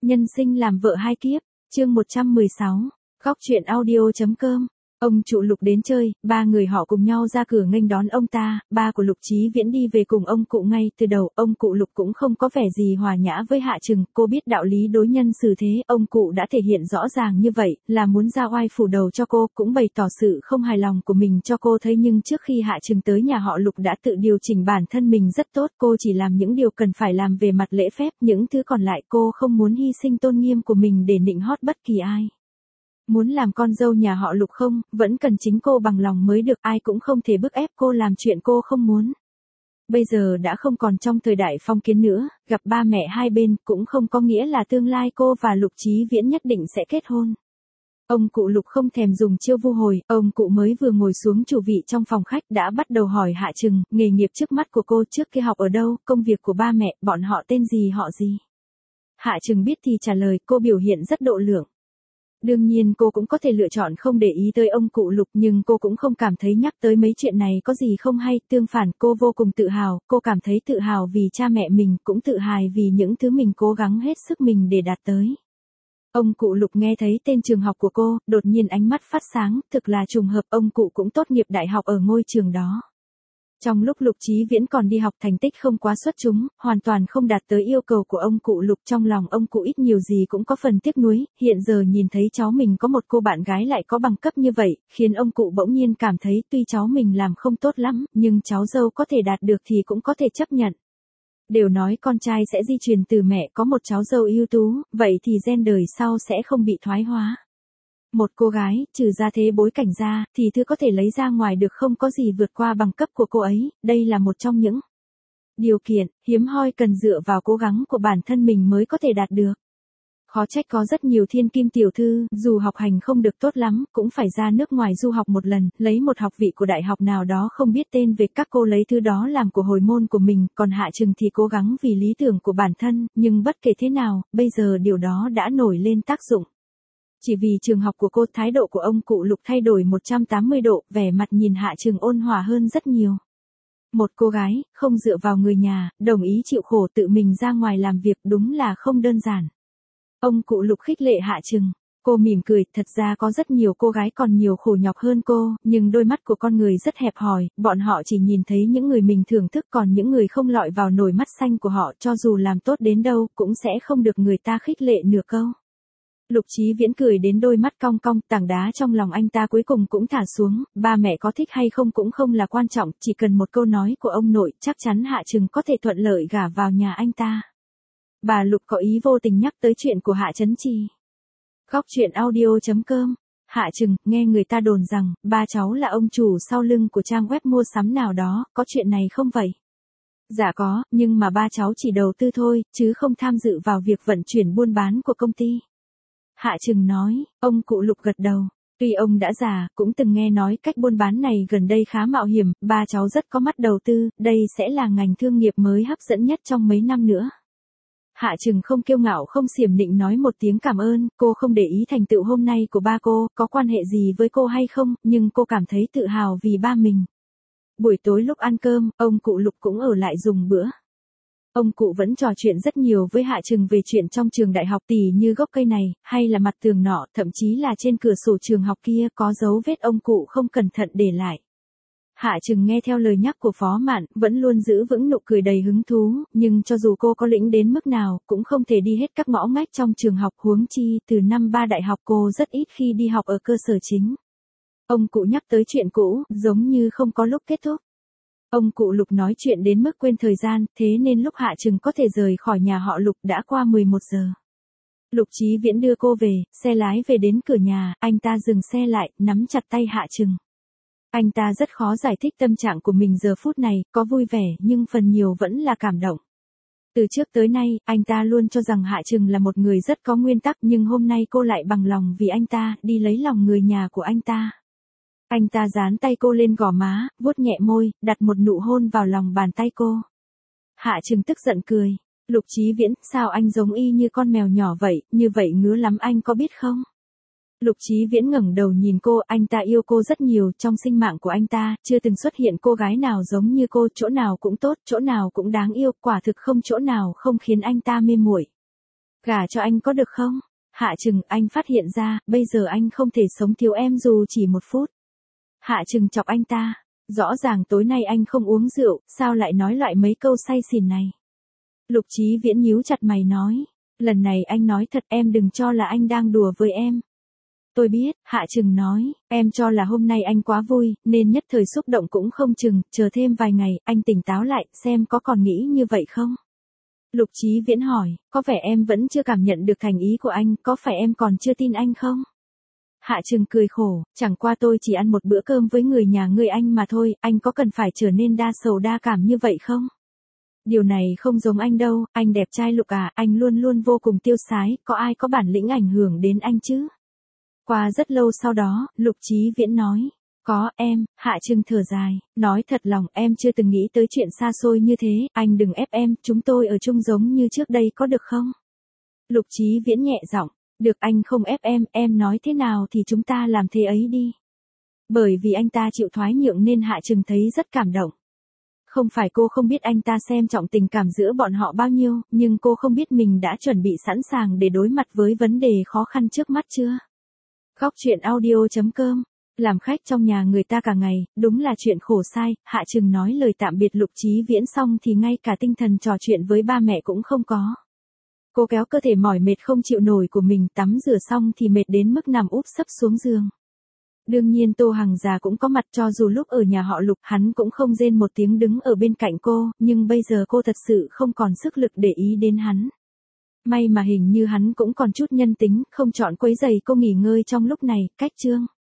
Nhân sinh làm vợ hai kiếp, chương 116, góc truyện audio.com. Ông chủ Lục đến chơi, ba người họ cùng nhau ra cửa nghênh đón ông ta, ba của Lục Chí Viễn đi về cùng ông cụ ngay từ đầu, ông cụ Lục cũng không có vẻ gì hòa nhã với Hạ Trừng, cô biết đạo lý đối nhân xử thế, ông cụ đã thể hiện rõ ràng như vậy, là muốn ra oai phủ đầu cho cô, cũng bày tỏ sự không hài lòng của mình cho cô thấy, nhưng trước khi Hạ Trừng tới nhà họ Lục đã tự điều chỉnh bản thân mình rất tốt, cô chỉ làm những điều cần phải làm về mặt lễ phép, những thứ còn lại cô không muốn hy sinh tôn nghiêm của mình để nịnh hót bất kỳ ai. Muốn làm con dâu nhà họ Lục không, vẫn cần chính cô bằng lòng mới được, ai cũng không thể bức ép cô làm chuyện cô không muốn. Bây giờ đã không còn trong thời đại phong kiến nữa, gặp ba mẹ hai bên cũng không có nghĩa là tương lai cô và Lục Chí Viễn nhất định sẽ kết hôn. Ông cụ Lục không thèm dùng chiêu vu hồi, ông cụ mới vừa ngồi xuống chủ vị trong phòng khách đã bắt đầu hỏi Hạ Trừng, nghề nghiệp trước mắt của cô trước kia học ở đâu, công việc của ba mẹ, bọn họ tên gì họ gì. Hạ Trừng biết thì trả lời, cô biểu hiện rất độ lượng. Đương nhiên cô cũng có thể lựa chọn không để ý tới ông cụ Lục, nhưng cô cũng không cảm thấy nhắc tới mấy chuyện này có gì không hay, tương phản cô vô cùng tự hào, cô cảm thấy tự hào vì cha mẹ mình, cũng tự hài vì những thứ mình cố gắng hết sức mình để đạt tới. Ông cụ Lục nghe thấy tên trường học của cô, đột nhiên ánh mắt phát sáng, thực là trùng hợp, ông cụ cũng tốt nghiệp đại học ở ngôi trường đó. Trong lúc Lục Chí Viễn còn đi học thành tích không quá xuất chúng, hoàn toàn không đạt tới yêu cầu của ông cụ Lục, trong lòng ông cụ ít nhiều gì cũng có phần tiếc nuối, hiện giờ nhìn thấy cháu mình có một cô bạn gái lại có bằng cấp như vậy, khiến ông cụ bỗng nhiên cảm thấy tuy cháu mình làm không tốt lắm, nhưng cháu dâu có thể đạt được thì cũng có thể chấp nhận. Đều nói con trai sẽ di truyền từ mẹ, có một cháu dâu ưu tú, vậy thì gen đời sau sẽ không bị thoái hóa. Một cô gái, trừ ra thế bối cảnh ra, thì thứ có thể lấy ra ngoài được không có gì vượt qua bằng cấp của cô ấy, đây là một trong những điều kiện hiếm hoi cần dựa vào cố gắng của bản thân mình mới có thể đạt được. Khó trách có rất nhiều thiên kim tiểu thư, dù học hành không được tốt lắm, cũng phải ra nước ngoài du học một lần, lấy một học vị của đại học nào đó không biết tên về, các cô lấy thứ đó làm của hồi môn của mình, còn Hạ Trừng thì cố gắng vì lý tưởng của bản thân, nhưng bất kể thế nào, bây giờ điều đó đã nổi lên tác dụng. Chỉ vì trường học của cô, thái độ của ông cụ Lục thay đổi 180 độ, vẻ mặt nhìn Hạ Trừng ôn hòa hơn rất nhiều. Một cô gái, không dựa vào người nhà, đồng ý chịu khổ tự mình ra ngoài làm việc đúng là không đơn giản. Ông cụ Lục khích lệ Hạ Trừng. Cô mỉm cười, thật ra có rất nhiều cô gái còn nhiều khổ nhọc hơn cô, nhưng đôi mắt của con người rất hẹp hòi, bọn họ chỉ nhìn thấy những người mình thưởng thức, còn những người không lọi vào nồi mắt xanh của họ cho dù làm tốt đến đâu cũng sẽ không được người ta khích lệ nửa câu. Lục Chí Viễn cười đến đôi mắt cong cong, tảng đá trong lòng anh ta cuối cùng cũng thả xuống, ba mẹ có thích hay không cũng không là quan trọng, chỉ cần một câu nói của ông nội, chắc chắn Hạ Trừng có thể thuận lợi gả vào nhà anh ta. Bà Lục có ý vô tình nhắc tới chuyện của Hạ Chấn Chi. Góc truyện audio.com. Hạ Trừng, nghe người ta đồn rằng, ba cháu là ông chủ sau lưng của trang web mua sắm nào đó, có chuyện này không vậy? Dạ có, nhưng mà ba cháu chỉ đầu tư thôi, chứ không tham dự vào việc vận chuyển buôn bán của công ty. Hạ Trừng nói, ông cụ Lục gật đầu. Tuy ông đã già, cũng từng nghe nói cách buôn bán này gần đây khá mạo hiểm, ba cháu rất có mắt đầu tư, đây sẽ là ngành thương nghiệp mới hấp dẫn nhất trong mấy năm nữa. Hạ Trừng không kiêu ngạo không xiểm nịnh nói một tiếng cảm ơn, cô không để ý thành tựu hôm nay của ba cô, có quan hệ gì với cô hay không, nhưng cô cảm thấy tự hào vì ba mình. Buổi tối lúc ăn cơm, ông cụ Lục cũng ở lại dùng bữa. Ông cụ vẫn trò chuyện rất nhiều với Hạ Trừng về chuyện trong trường đại học, tỉ như gốc cây này, hay là mặt tường nọ, thậm chí là trên cửa sổ trường học kia có dấu vết ông cụ không cẩn thận để lại. Hạ Trừng nghe theo lời nhắc của Phó Mạn, vẫn luôn giữ vững nụ cười đầy hứng thú, nhưng cho dù cô có lĩnh đến mức nào, cũng không thể đi hết các ngõ ngách trong trường học, huống chi, từ năm 3 đại học cô rất ít khi đi học ở cơ sở chính. Ông cụ nhắc tới chuyện cũ, giống như không có lúc kết thúc. Ông cụ Lục nói chuyện đến mức quên thời gian, thế nên lúc Hạ Trừng có thể rời khỏi nhà họ Lục đã qua 11 giờ. Lục Chí Viễn đưa cô về, xe lái về đến cửa nhà, anh ta dừng xe lại, nắm chặt tay Hạ Trừng. Anh ta rất khó giải thích tâm trạng của mình giờ phút này, có vui vẻ nhưng phần nhiều vẫn là cảm động. Từ trước tới nay, anh ta luôn cho rằng Hạ Trừng là một người rất có nguyên tắc, nhưng hôm nay cô lại bằng lòng vì anh ta, đi lấy lòng người nhà của anh ta. Anh ta dán tay cô lên gò má, vuốt nhẹ môi, đặt một nụ hôn vào lòng bàn tay cô. Hạ Trừng tức giận cười. Lục Chí Viễn, sao anh giống y như con mèo nhỏ vậy, như vậy ngứa lắm anh có biết không? Lục Chí Viễn ngẩng đầu nhìn cô, anh ta yêu cô rất nhiều, trong sinh mạng của anh ta, chưa từng xuất hiện cô gái nào giống như cô, chỗ nào cũng tốt, chỗ nào cũng đáng yêu, quả thực không chỗ nào không khiến anh ta mê muội. Gả cho anh có được không? Hạ Trừng, anh phát hiện ra, bây giờ anh không thể sống thiếu em dù chỉ một phút. Hạ Trừng chọc anh ta. Rõ ràng tối nay anh không uống rượu, sao lại nói loại mấy câu say xỉn này? Lục Chí Viễn nhíu chặt mày nói. Lần này anh nói thật, em đừng cho là anh đang đùa với em. Tôi biết, Hạ Trừng nói, em cho là hôm nay anh quá vui, nên nhất thời xúc động cũng không chừng, chờ thêm vài ngày, anh tỉnh táo lại, xem có còn nghĩ như vậy không? Lục Chí Viễn hỏi, có vẻ em vẫn chưa cảm nhận được thành ý của anh, có phải em còn chưa tin anh không? Hạ Trừng cười khổ, chẳng qua tôi chỉ ăn một bữa cơm với người nhà ngươi anh mà thôi, anh có cần phải trở nên đa sầu đa cảm như vậy không? Điều này không giống anh đâu, anh đẹp trai Lục à, anh luôn luôn vô cùng tiêu sái, có ai có bản lĩnh ảnh hưởng đến anh chứ? Qua rất lâu sau đó, Lục Chí Viễn nói, có em. Hạ Trừng thở dài, nói thật lòng em chưa từng nghĩ tới chuyện xa xôi như thế, anh đừng ép em, chúng tôi ở chung giống như trước đây có được không? Lục Chí Viễn nhẹ giọng, được, anh không ép em nói thế nào thì chúng ta làm thế ấy đi. Bởi vì anh ta chịu thoái nhượng nên Hạ Trừng thấy rất cảm động. Không phải cô không biết anh ta xem trọng tình cảm giữa bọn họ bao nhiêu, nhưng cô không biết mình đã chuẩn bị sẵn sàng để đối mặt với vấn đề khó khăn trước mắt chưa. Góc truyện audio.com. Làm khách trong nhà người ta cả ngày, đúng là chuyện khổ sai. Hạ Trừng nói lời tạm biệt Lục Chí Viễn xong thì ngay cả tinh thần trò chuyện với ba mẹ cũng không có. Cô kéo cơ thể mỏi mệt không chịu nổi của mình, tắm rửa xong thì mệt đến mức nằm úp sấp xuống giường. Đương nhiên Tô Hằng già cũng có mặt, cho dù lúc ở nhà họ Lục hắn cũng không rên một tiếng đứng ở bên cạnh cô, nhưng bây giờ cô thật sự không còn sức lực để ý đến hắn. May mà hình như hắn cũng còn chút nhân tính, không chọn quấy rầy cô nghỉ ngơi trong lúc này. Cách chương